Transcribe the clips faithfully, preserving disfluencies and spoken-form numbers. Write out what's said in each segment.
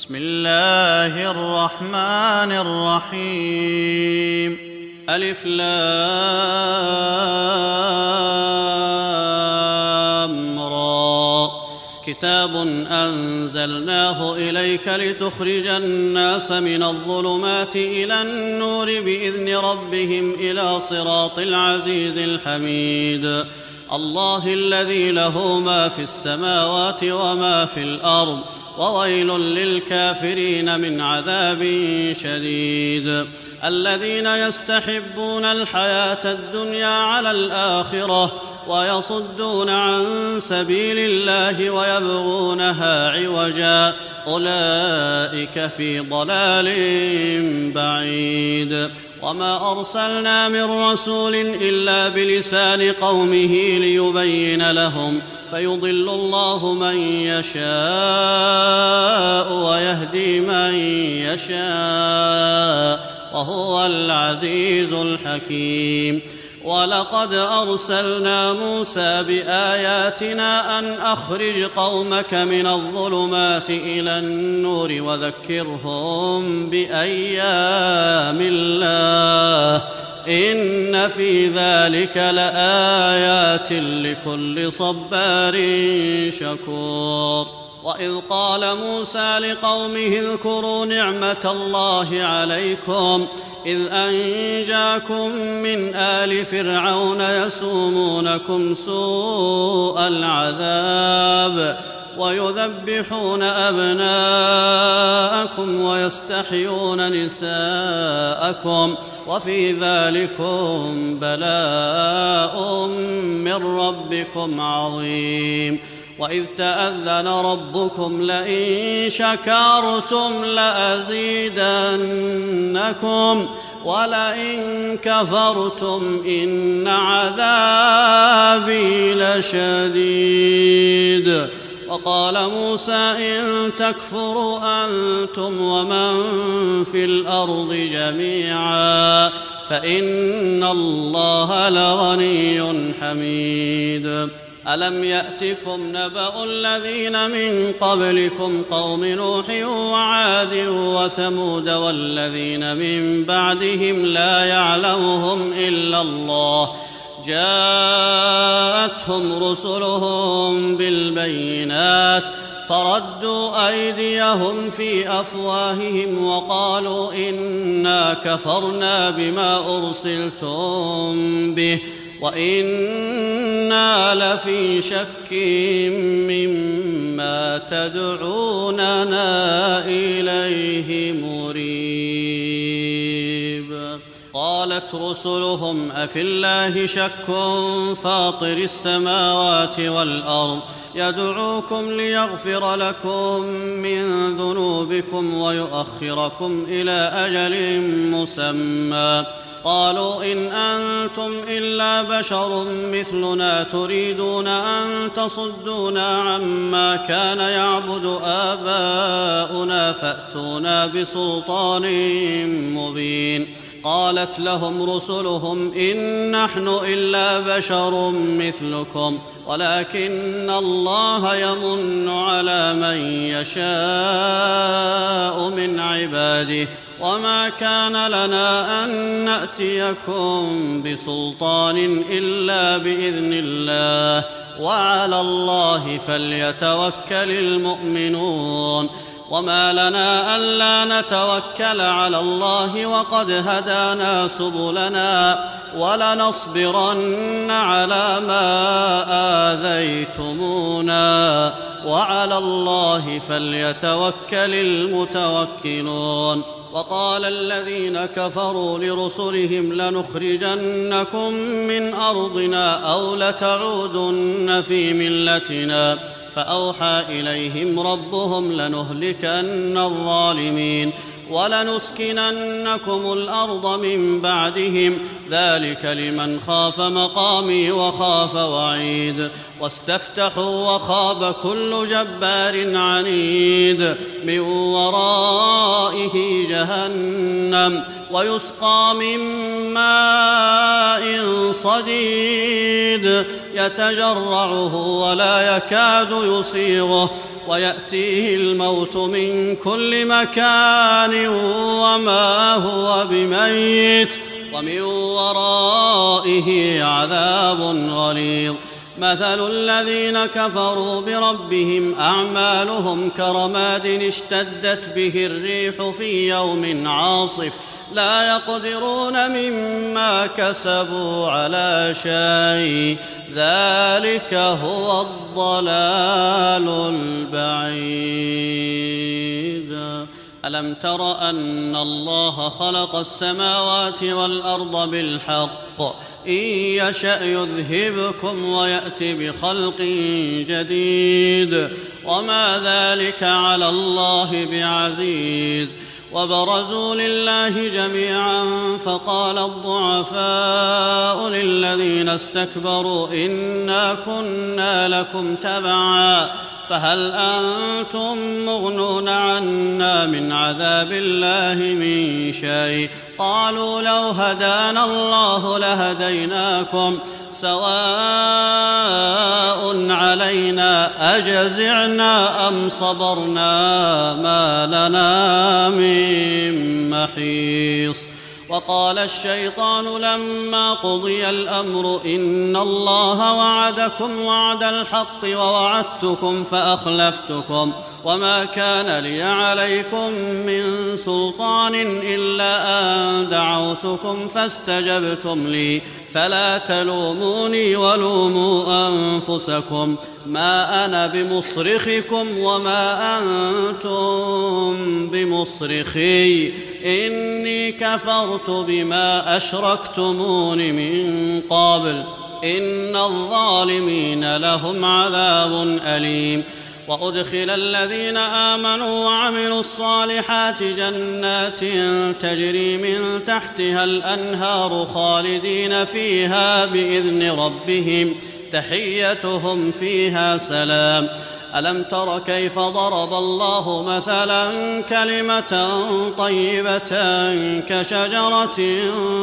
بسم الله الرحمن الرحيم. ألف لام را. كتاب أنزلناه إليك لتخرج الناس من الظلمات إلى النور بإذن ربهم إلى صراط العزيز الحميد. الله الذي له ما في السماوات وما في الأرض، وويل للكافرين من عذاب شديد. الذين يستحبون الحياة الدنيا على الآخرة ويصدون عن سبيل الله ويبغونها عوجا، أولئك في ضلال بعيد. وما أرسلنا من رسول إلا بلسان قومه ليبين لهم، فيضل الله من يشاء ويهدي من يشاء، وهو العزيز الحكيم. ولقد أرسلنا موسى بآياتنا أن أخرج قومك من الظلمات إلى النور وذكرهم بأيام الله، إن في ذلك لآيات لكل صبار شكور. وإذ قال موسى لقومه اذكروا نعمة الله عليكم إذ أنجاكم من آل فرعون يسومونكم سوء العذاب ويذبحون أبناءكم ويستحيون نساءكم، وفي ذلكم بلاء من ربكم عظيم. وإذ تأذن ربكم لئن شكرتم لأزيدنكم ولئن كفرتم إن عذابي لشديد. وقال موسى إن تكفروا أنتم ومن في الأرض جميعا فإن الله لغني حميد. ألم يأتكم نبأ الذين من قبلكم قوم نوح وعاد وثمود والذين من بعدهم لا يعلمهم إلا الله، جاءتهم رسلهم بالبينات فردوا أيديهم في أفواههم وقالوا إنا كفرنا بما أرسلتم به وإنا لفي شك مما تدعوننا إليه مريب. قالت رسلهم أفي الله شك فاطر السماوات والأرض يدعوكم ليغفر لكم من ذنوبكم ويؤخركم إلى أجل مسمى. قالوا إن أنتم إلا بشر مثلنا تريدون أن تصدونا عما كان يعبد آباؤنا فأتونا بسلطان مبين. قالت لهم رسلهم إن نحن إلا بشر مثلكم ولكن الله يمن على من يشاء من عباده وما كان لنا أن نأتيكم بسلطان إلا بإذن الله وعلى الله فليتوكل المؤمنون. وما لنا ألا نتوكل على الله وقد هدانا سبلنا ولنصبرن على ما آذيتمونا وعلى الله فليتوكل المتوكلون. وقال الذين كفروا لرسلهم لنخرجنكم من أرضنا أو لتعودن في ملتنا، فأوحى إليهم ربهم لنهلكن الظالمين ولنسكننكم الأرض من بعدهم، ذلك لمن خاف مقامي وخاف وعيد. واستفتحوا وخاب كل جبار عنيد من ورائه جهنم ويسقى من ماء صديد يتجرعه ولا يكاد يسيغه ويأتيه الموت من كل مكان وما هو بميت ومن ورائه عذاب غليظ. مثل الذين كفروا بربهم أعمالهم كرماد اشتدت به الريح في يوم عاصف لا يقدرون مما كسبوا على شيء ذلك هو الضلال البعيد. ألم تر أن الله خلق السماوات والأرض بالحق إن يشأ يذهبكم ويأت بخلق جديد وما ذلك على الله بعزيز. وبرزوا لله جميعا فقال الضعفاء للذين استكبروا إنا كنا لكم تبعا فهل أنتم مغنون عنا من عذاب الله من شيء قالوا لو هدانا الله لهديناكم سواء علينا أجزعنا أم صبرنا ما لنا من محيص. وقال الشيطان لما قضي الأمر إن الله وعدكم وعد الحق ووعدتكم فأخلفتكم وما كان لي عليكم من سلطان إلا أن دعوتكم فاستجبتم لي فلا تلوموني ولوموا أنفسكم ما أنا بمصرخكم وما أنتم بمصرخي إني كفرت بما أشركتمون من قبل إن الظالمين لهم عذاب أليم. وأدخل الذين آمنوا وعملوا الصالحات جنات تجري من تحتها الأنهار خالدين فيها بإذن ربهم تحيتهم فيها سلام. ألم تر كيف ضرب الله مثلا كلمة طيبة كشجرة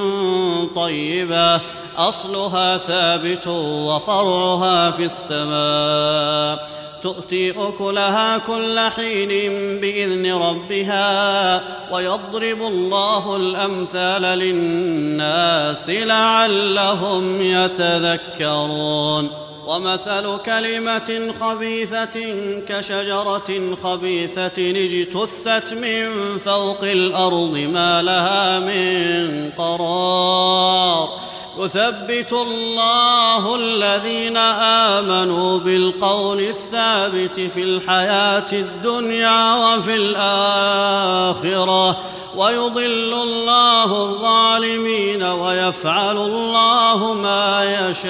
طيبة أصلها ثابت وفرعها في السماء تؤتي أكلها كل حين بإذن ربها ويضرب الله الأمثال للناس لعلهم يتذكرون. ومثل كلمة خبيثة كشجرة خبيثة اجتثت من فوق الأرض ما لها من قرار يثبت الله الذين آمنوا بالقول الثابت في الحياة الدنيا وفي الآخرة ويضل الله الظالمين ويفعل الله ما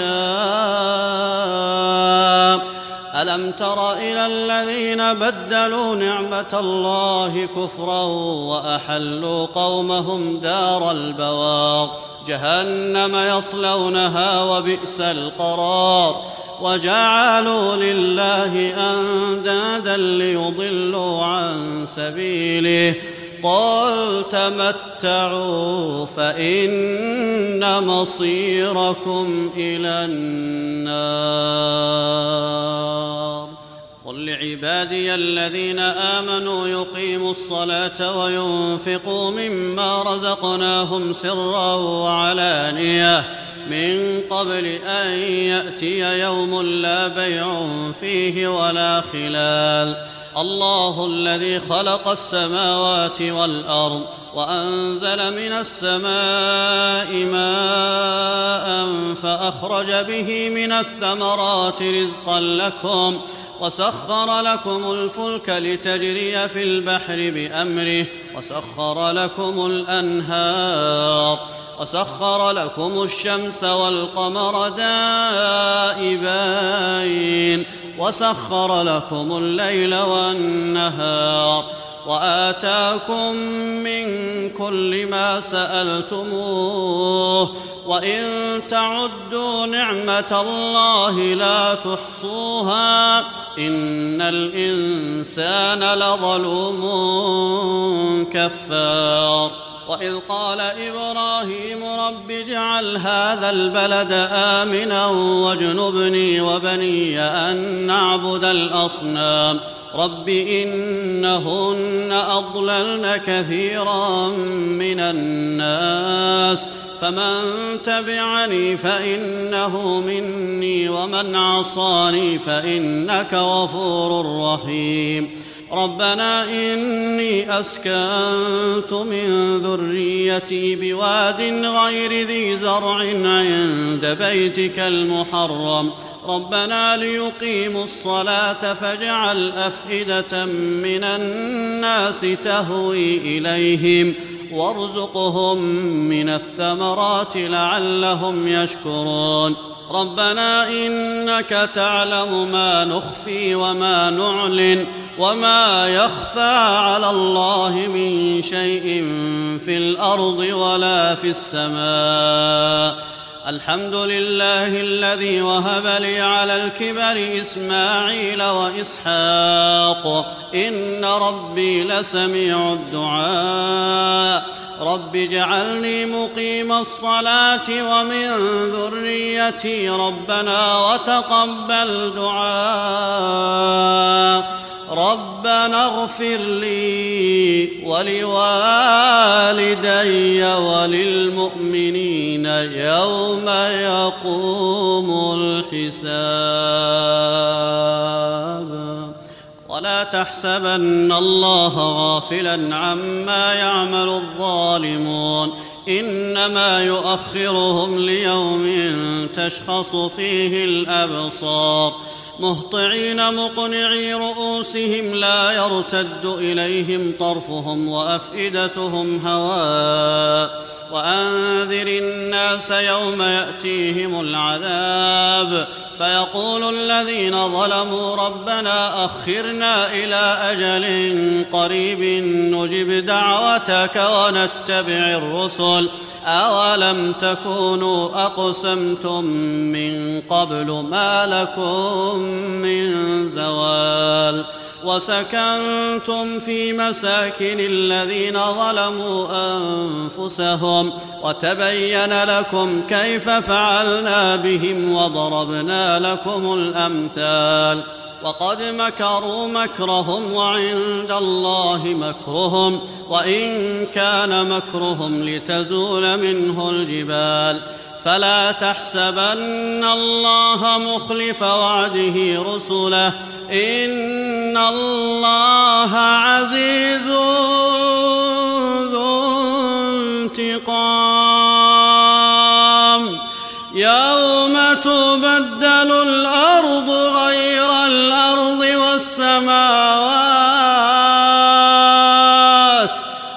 يشاء. ألم تر إلى الذين بدلوا نعمة الله كفرا وأحلوا قومهم دار البوار جهنم يصلونها وبئس القرار وجعلوا لله أندادا ليضلوا عن سبيله قل تمتعوا فإن مصيركم إلى النار. قل لعبادي الذين آمنوا يقيموا الصلاة وينفقوا مما رزقناهم سرا وعلانية من قبل أن يأتي يوم لا بيع فيه ولا خلال. الله الذي خلق السماوات والأرض وأنزل من السماء ماء فأخرج به من الثمرات رزقا لكم وسخر لكم الفلك لتجري في البحر بأمره وسخر لكم الأنهار وسخر لكم الشمس والقمر دائبين وسخر لكم الليل والنهار وآتاكم من كل ما سألتموه وإن تعدوا نعمة الله لا تحصوها إن الإنسان لظلوم كفار. وإذ قال إبراهيم رب اجعل هذا البلد آمنا واجنبني وبني أن نعبد الأصنام رب إنهن أضللن كثيرا من الناس فمن تبعني فإنه مني ومن عصاني فإنك غفور رحيم ربنا إني أسكنت من ذريتي بواد غير ذي زرع عند بيتك المحرم ربنا ليقيموا الصلاة فاجعل أفئدة من الناس تهوي إليهم وارزقهم من الثمرات لعلهم يشكرون ربنا إنك تعلم ما نخفي وما نعلن وما يخفى على الله من شيء في الأرض ولا في السماء الحمد لله الذي وهب لي على الكبر إسماعيل وإسحاق إن ربي لسميع الدعاء رب اجعلني مقيم الصلاة ومن ذريتي ربنا وتقبل دعاء ربنا اغفر لي ولوالدي وللمؤمنين يوم يقوم الحساب ولا تحسبن الله غافلا عما يعمل الظالمون إنما يؤخرهم ليوم تشخص فيه الأبصار مهطعين مقنعي رؤوسهم لا يرتد إليهم طرفهم وأفئدتهم هواء وأنذر الناس يوم يأتيهم العذاب فيقول الذين ظلموا ربنا أخرنا إلى أجل قريب نجب دعوتك ونتبع الرسل أولم تكونوا أقسمتم من قبل ما لكم من زوال وسكنتم في مساكن الذين ظلموا أنفسهم وتبين لكم كيف فعلنا بهم وضربنا لكم الأمثال وقد مكروا مكرهم وعند الله مكرهم وإن كان مكرهم لتزول منه الجبال فلا تحسبن الله مخلف وعده رسله إن الله عزيز ذو انتقام يوم تبدل الأرض غير الأرض والسماوات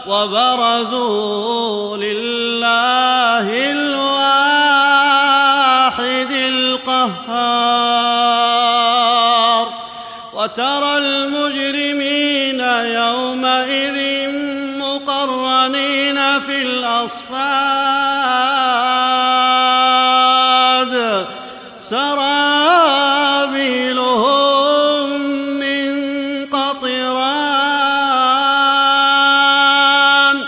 وبرزوا لله الواحد القهار وترى المجرمين يومئذ مقرنين في الأصفاد سرابيلهم من قطران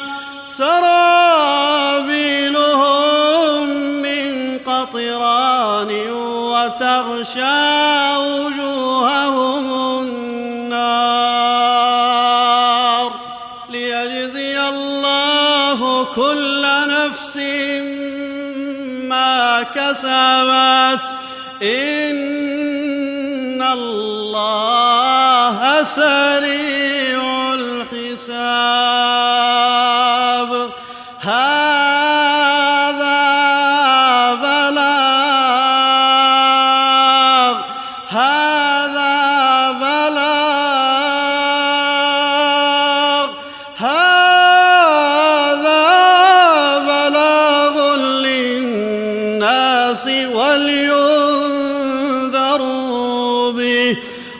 سرابيلهم من قطران وتغشى وجوههم النار ليجزي الله كل نفس ما كسبت إن الله سريع الحساب هذا بلاغ هذا بلاغ هذا بلاغ للناس ولينذروا به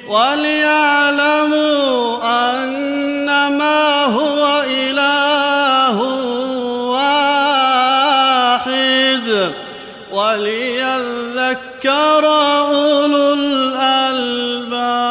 وليعلموا أنما هو إله واحد وليذكر أولو الألباب.